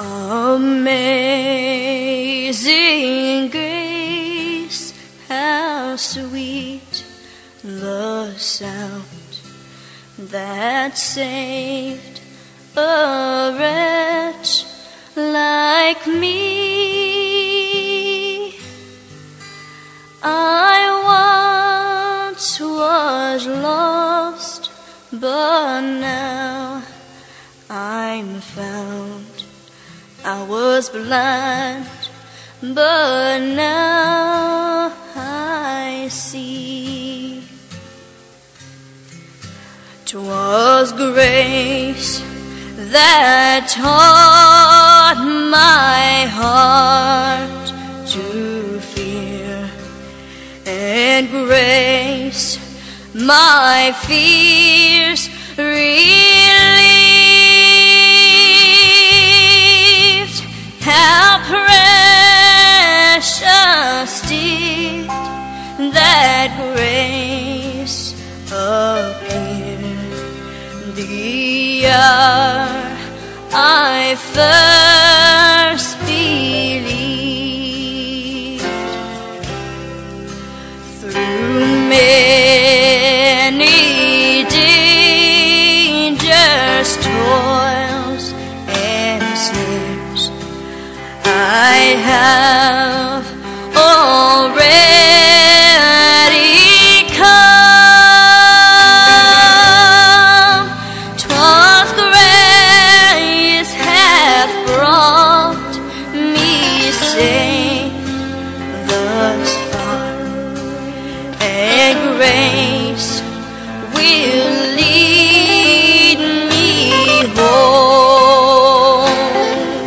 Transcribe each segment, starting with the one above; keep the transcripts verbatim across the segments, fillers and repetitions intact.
Amazing grace, how sweet the sound that saved a wretch like me. I once was lost, but now I'm found. I was blind, but now I see. 'Twas grace that taught my heart to fear, and grace my fears relieved. How precious did that grace appear the hour I first believed. Through many dangers, toils, and snares, I have already come. 'Twas grace hath brought me safe thus far, and grace will lead me home.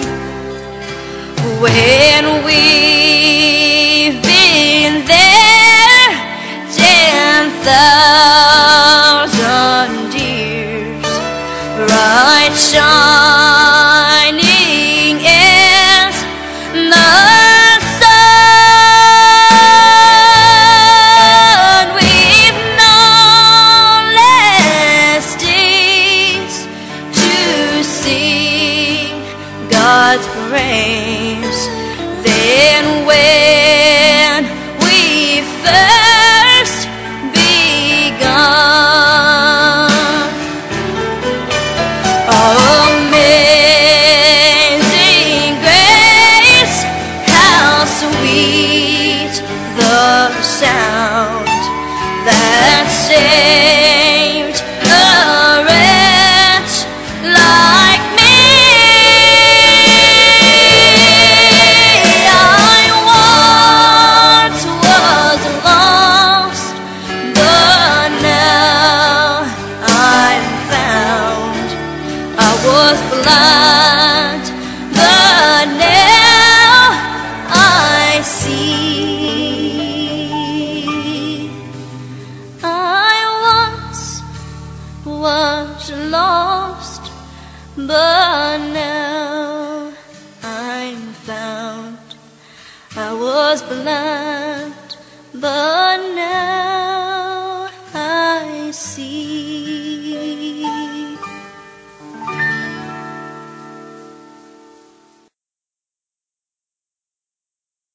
When we've been there ten thousand years, bright shining as the sun, we've known less days to sing God's praise than when we first begun. Amazing grace, how sweet the sound that saved a wretch like me. I once was lost, but now I'm found. I was blind, but now I see. I once was lost, but now I'm found. I was blind, but now I see.